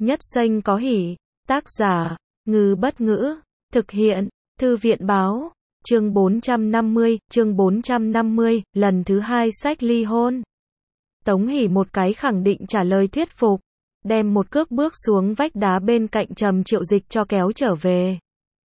Nhất Xanh có hỉ. Tác giả, Ngư Bất Ngữ. Thực hiện, Thư viện Báo. Chương 450, lần thứ 2 sách ly hôn. Tống Hỷ một cái khẳng định trả lời thuyết phục, đem một cước bước xuống vách đá bên cạnh Trầm Triệu Dịch cho kéo trở về.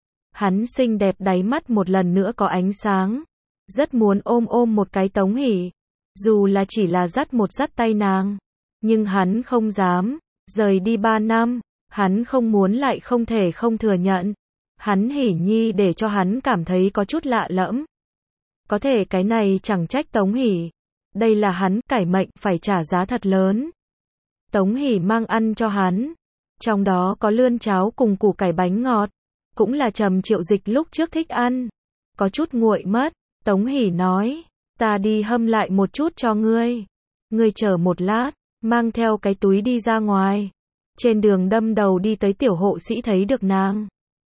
Hắn xinh đẹp đáy mắt một lần nữa có ánh sáng, rất muốn ôm một cái Tống Hỷ, dù là chỉ là dắt tay nàng, nhưng hắn không dám, rời đi 3 năm, hắn không muốn lại không thể không thừa nhận. Hắn Hỷ Nhi để cho hắn cảm thấy có chút lạ lẫm. Có thể cái này chẳng trách Tống Hỷ. Đây là hắn cải mệnh phải trả giá thật lớn. Tống Hỷ mang ăn cho hắn. Trong đó có lươn cháo cùng củ cải bánh ngọt. Cũng là Trầm Triệu Dịch lúc trước thích ăn. Có chút nguội mất. Tống Hỷ nói, ta đi hâm lại một chút cho ngươi. Ngươi chờ một lát, mang theo cái túi đi ra ngoài. Trên đường đâm đầu đi tới tiểu hộ sĩ thấy được nàng.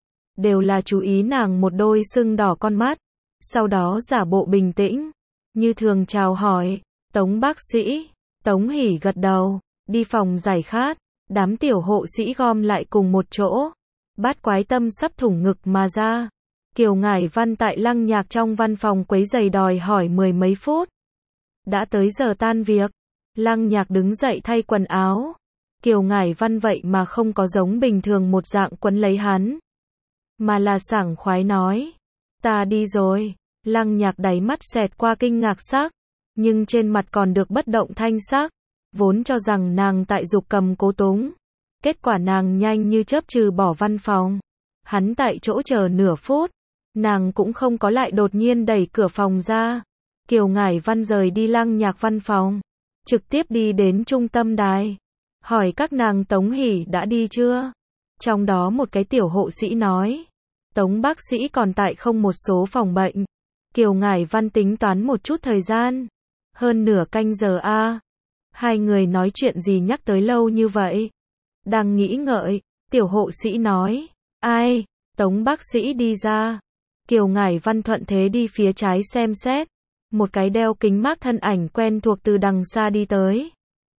Đều là chú ý nàng một đôi sưng đỏ con mắt. Sau đó giả bộ bình tĩnh, như thường chào hỏi, Tống bác sĩ. Tống Hỷ gật đầu, đi phòng giải khát. Đám tiểu hộ sĩ gom lại cùng một chỗ. Bát Quái Tâm sắp thủng ngực mà ra. Kiều Ngải Văn tại Lăng Nhạc trong văn phòng quấy giày đòi hỏi 10 mấy phút. Đã tới giờ tan việc. Lăng Nhạc đứng dậy thay quần áo. Kiều Ngải Văn vậy mà không có giống bình thường một dạng quấn lấy hắn, mà là sảng khoái nói, ta đi rồi. Lăng Nhạc đáy mắt xẹt qua kinh ngạc sắc, nhưng trên mặt còn được bất động thanh sắc, vốn cho rằng nàng tại dục cầm cố túng. Kết quả nàng nhanh như chớp trừ bỏ văn phòng. Hắn tại chỗ chờ nửa phút, nàng cũng không có lại đột nhiên đẩy cửa phòng ra. Kiều Ngải Văn rời đi Lăng Nhạc văn phòng, trực tiếp đi đến trung tâm đài, hỏi các nàng Tống Hỷ đã đi chưa? Trong đó một cái tiểu hộ sĩ nói, Tống bác sĩ còn tại không một số phòng bệnh. Kiều Ngải Văn tính toán một chút thời gian. Hơn nửa canh giờ a. Hai người nói chuyện gì nhắc tới lâu như vậy? Đang nghĩ ngợi, tiểu hộ sĩ nói, ai? Tống bác sĩ đi ra. Kiều Ngải Văn thuận thế đi phía trái xem xét. Một cái đeo kính mác thân ảnh quen thuộc từ đằng xa đi tới.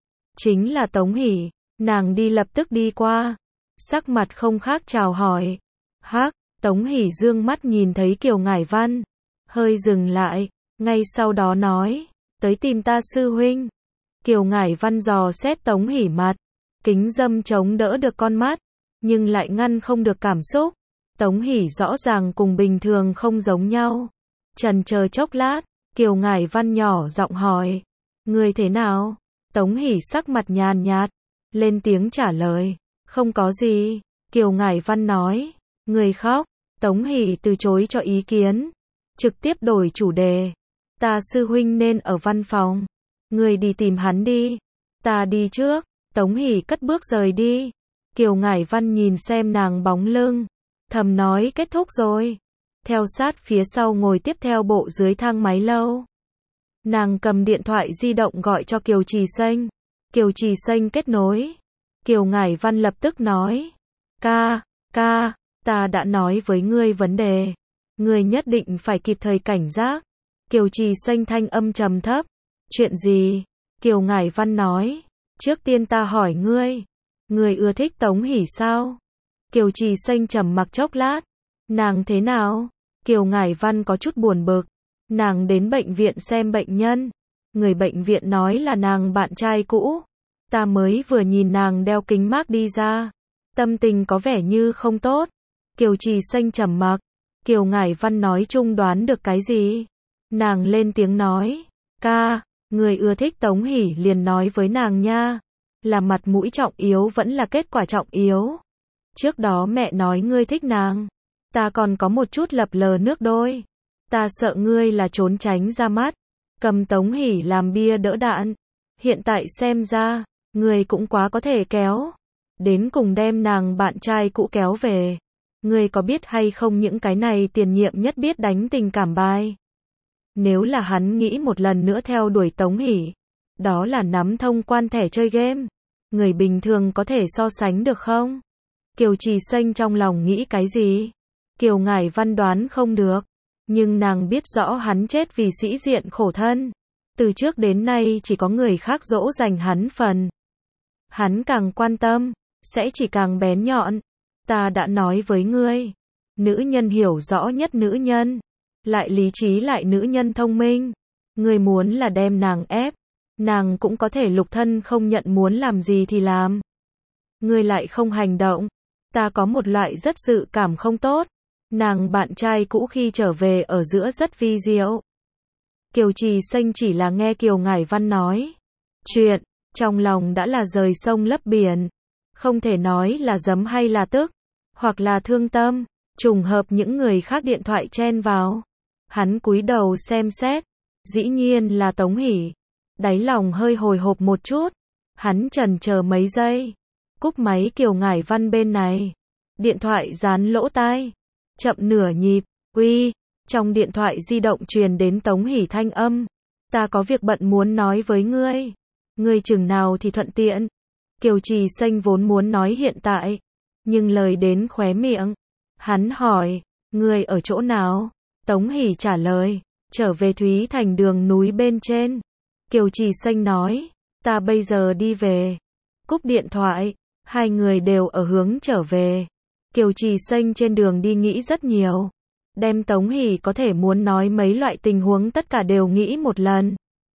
Chính là Tống Hỷ. Nàng đi lập tức đi qua, sắc mặt không khác chào hỏi. Hắc. Tống Hỷ dương mắt nhìn thấy Kiều Ngải Văn, hơi dừng lại, ngay sau đó nói, tới tìm ta sư huynh. Kiều Ngải Văn dò xét Tống Hỷ mặt, kính dâm chống đỡ được con mắt, nhưng lại ngăn không được cảm xúc. Tống Hỷ rõ ràng cùng bình thường không giống nhau. Chần chờ chốc lát, Kiều Ngải Văn nhỏ giọng hỏi, người thế nào? Tống Hỷ sắc mặt nhàn nhạt, lên tiếng trả lời, không có gì. Kiều Ngải Văn nói, người khóc. Tống Hỷ từ chối cho ý kiến, trực tiếp đổi chủ đề. Ta sư huynh nên ở văn phòng, người đi tìm hắn đi, ta đi trước. Tống Hỷ cất bước rời đi. Kiều Ngải Văn nhìn xem nàng bóng lưng, thầm nói kết thúc rồi. Theo sát phía sau ngồi tiếp theo bộ dưới thang máy lâu. Nàng cầm điện thoại di động gọi cho Kiều Trì Xanh. Kiều Trì Xanh kết nối. Kiều Ngải Văn lập tức nói, ca, ta đã nói với ngươi vấn đề. Ngươi nhất định phải kịp thời cảnh giác. Kiều Trì Xanh thanh âm trầm thấp. Chuyện gì? Kiều Ngải Văn nói, trước tiên ta hỏi ngươi, ngươi ưa thích Tống Hỷ sao? Kiều Trì Xanh trầm mặc chốc lát. Nàng thế nào? Kiều Ngải Văn có chút buồn bực. Nàng đến bệnh viện xem bệnh nhân. Người bệnh viện nói là nàng bạn trai cũ. Ta mới vừa nhìn nàng đeo kính mác đi ra. Tâm tình có vẻ như không tốt. Kiều Trì Xanh trầm mặc. Kiều Ngải Văn nói chung đoán được cái gì. Nàng lên tiếng nói, ca, người ưa thích Tống Hỷ liền nói với nàng nha. Là mặt mũi trọng yếu vẫn là kết quả trọng yếu. Trước đó mẹ nói ngươi thích nàng. Ta còn có một chút lập lờ nước đôi. Ta sợ ngươi là trốn tránh ra mắt, cầm Tống Hỷ làm bia đỡ đạn. Hiện tại xem ra, ngươi cũng quá có thể kéo. Đến cùng đem nàng bạn trai cũ kéo về. Ngươi có biết hay không những cái này tiền nhiệm nhất biết đánh tình cảm bài. Nếu là hắn nghĩ một lần nữa theo đuổi Tống Hỷ, đó là nắm thông quan thẻ chơi game. Người bình thường có thể so sánh được không? Kiều Trì Xanh trong lòng nghĩ cái gì? Kiều Ngải Văn đoán không được. Nhưng nàng biết rõ hắn chết vì sĩ diện khổ thân. Từ trước đến nay chỉ có người khác dỗ dành hắn phần. Hắn càng quan tâm, sẽ chỉ càng bén nhọn. Ta đã nói với ngươi, nữ nhân hiểu rõ nhất nữ nhân, lại lý trí lại nữ nhân thông minh. Ngươi muốn là đem nàng ép, nàng cũng có thể lục thân không nhận, muốn làm gì thì làm. Ngươi lại không hành động. Ta có một loại rất dự cảm không tốt. Nàng bạn trai cũ khi trở về ở giữa rất vi diệu. Kiều Trì Xanh chỉ là nghe Kiều Ngải Văn nói chuyện, trong lòng đã là rời sông lấp biển. Không thể nói là giấm hay là tức, hoặc là thương tâm. Trùng hợp những người khác điện thoại chen vào. Hắn cúi đầu xem xét, dĩ nhiên là Tống Hỷ. Đáy lòng hơi hồi hộp một chút. Hắn chần chờ mấy giây, cúp máy. Kiều Ngải Văn bên này, điện thoại dán lỗ tai, chậm nửa nhịp. Uy. Trong điện thoại di động truyền đến Tống Hỷ thanh âm. Ta có việc bận muốn nói với ngươi. Ngươi chừng nào thì thuận tiện. Kiều Trì Xanh vốn muốn nói hiện tại, nhưng lời đến khóe miệng. Hắn hỏi, ngươi ở chỗ nào? Tống Hỷ trả lời, trở về Thúy Thành đường núi bên trên. Kiều Trì Xanh nói, ta bây giờ đi về. Cúp điện thoại, hai người đều ở hướng trở về. Kiều Trì Xanh trên đường đi nghĩ rất nhiều. Đem Tống Hỷ có thể muốn nói mấy loại tình huống tất cả đều nghĩ một lần.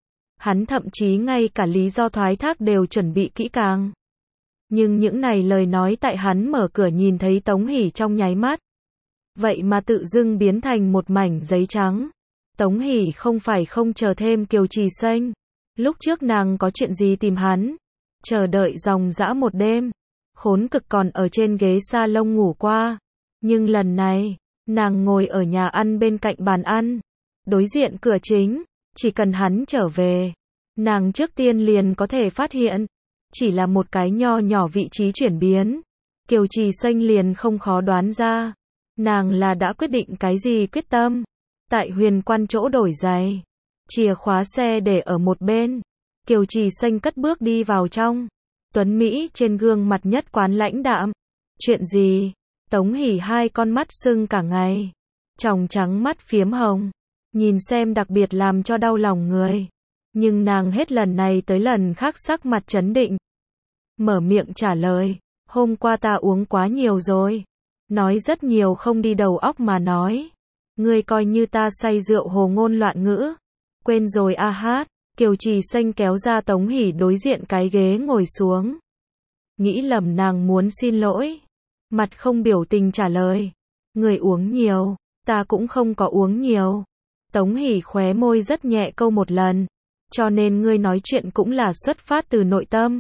Hắn thậm chí ngay cả lý do thoái thác đều chuẩn bị kỹ càng. Nhưng những này lời nói tại hắn mở cửa nhìn thấy Tống Hỷ trong nháy mắt, vậy mà tự dưng biến thành một mảnh giấy trắng. Tống Hỷ không phải không chờ thêm Kiều Trì Xanh. Lúc trước nàng có chuyện gì tìm hắn, chờ đợi dòng dã một đêm, khốn cực còn ở trên ghế salon ngủ qua. Nhưng lần này, nàng ngồi ở nhà ăn bên cạnh bàn ăn, đối diện cửa chính, chỉ cần hắn trở về, nàng trước tiên liền có thể phát hiện. Chỉ là một cái nho nhỏ vị trí chuyển biến, Kiều Trì Xanh liền không khó đoán ra. Nàng là đã quyết định cái gì quyết tâm. Tại Huyền Quan chỗ đổi giày, chìa khóa xe để ở một bên, Kiều Trì Xanh cất bước đi vào trong. Tuấn Mỹ trên gương mặt nhất quán lãnh đạm. Chuyện gì? Tống Hỷ hai con mắt sưng cả ngày, tròng trắng mắt phiếm hồng, nhìn xem đặc biệt làm cho đau lòng người. Nhưng nàng hết lần này tới lần khác sắc mặt trấn định, mở miệng trả lời, hôm qua ta uống quá nhiều rồi. Nói rất nhiều không đi đầu óc mà nói. Ngươi coi như ta say rượu hồ ngôn loạn ngữ. Quên rồi a hát. Kiều Trì Xanh kéo ra Tống Hỷ đối diện cái ghế ngồi xuống. Nghĩ lầm nàng muốn xin lỗi. Mặt không biểu tình trả lời. Người uống nhiều, ta cũng không có uống nhiều. Tống Hỷ khóe môi rất nhẹ câu một lần. Cho nên ngươi nói chuyện cũng là xuất phát từ nội tâm.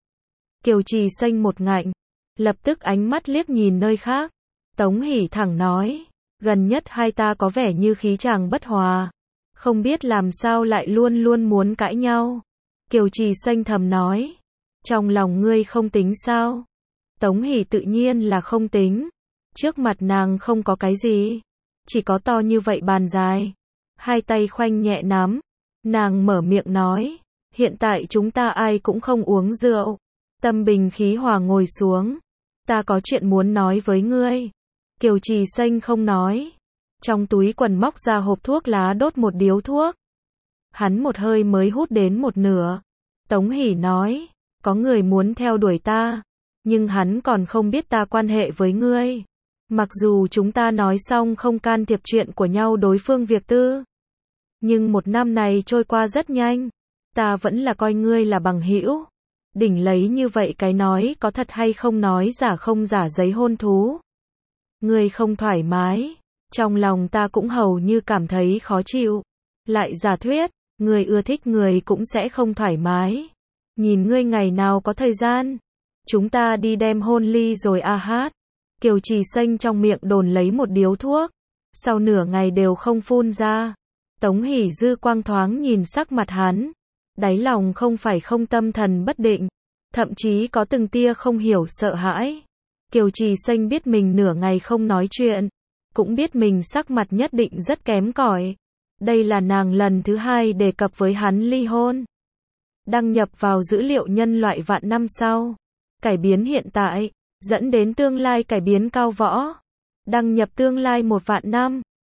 Kiều Trì Xanh một ngạnh, lập tức ánh mắt liếc nhìn nơi khác. Tống Hỷ thẳng nói, gần nhất hai ta có vẻ như khí chàng bất hòa, không biết làm sao lại luôn luôn muốn cãi nhau. Kiều Trì Xanh thầm nói, trong lòng ngươi không tính sao? Tống Hỷ tự nhiên là không tính. Trước mặt nàng không có cái gì, chỉ có to như vậy bàn dài, hai tay khoanh nhẹ nắm. Nàng mở miệng nói, hiện tại chúng ta ai cũng không uống rượu. Tâm bình khí hòa ngồi xuống. Ta có chuyện muốn nói với ngươi. Kiều Trì Xanh không nói. Trong túi quần móc ra hộp thuốc lá đốt một điếu thuốc. Hắn một hơi mới hút đến một nửa. Tống Hỷ nói, có người muốn theo đuổi ta, nhưng hắn còn không biết ta quan hệ với ngươi. Mặc dù chúng ta nói xong không can thiệp chuyện của nhau đối phương việc tư, nhưng một năm này trôi qua rất nhanh. Ta vẫn là coi ngươi là bằng hữu. Đỉnh lấy như vậy cái nói có thật hay không nói giả không giả giấy hôn thú. Ngươi không thoải mái, trong lòng ta cũng hầu như cảm thấy khó chịu. Lại giả thuyết, ngươi ưa thích người cũng sẽ không thoải mái. Nhìn ngươi ngày nào có thời gian, chúng ta đi đem hôn ly rồi a hát. Kiều Trì Xanh trong miệng đồn lấy một điếu thuốc, sau nửa ngày đều không phun ra. Tống Hỷ dư quang thoáng nhìn sắc mặt hắn, đáy lòng không phải không tâm thần bất định, thậm chí có từng tia không hiểu sợ hãi. Kiều Trì Xanh biết mình nửa ngày không nói chuyện, cũng biết mình sắc mặt nhất định rất kém cỏi. Đây là nàng lần thứ hai đề cập với hắn ly hôn. Đăng nhập vào dữ liệu nhân loại vạn năm sau. Cải biến hiện tại, dẫn đến tương lai cải biến cao võ. Đăng nhập tương lai 1 vạn năm.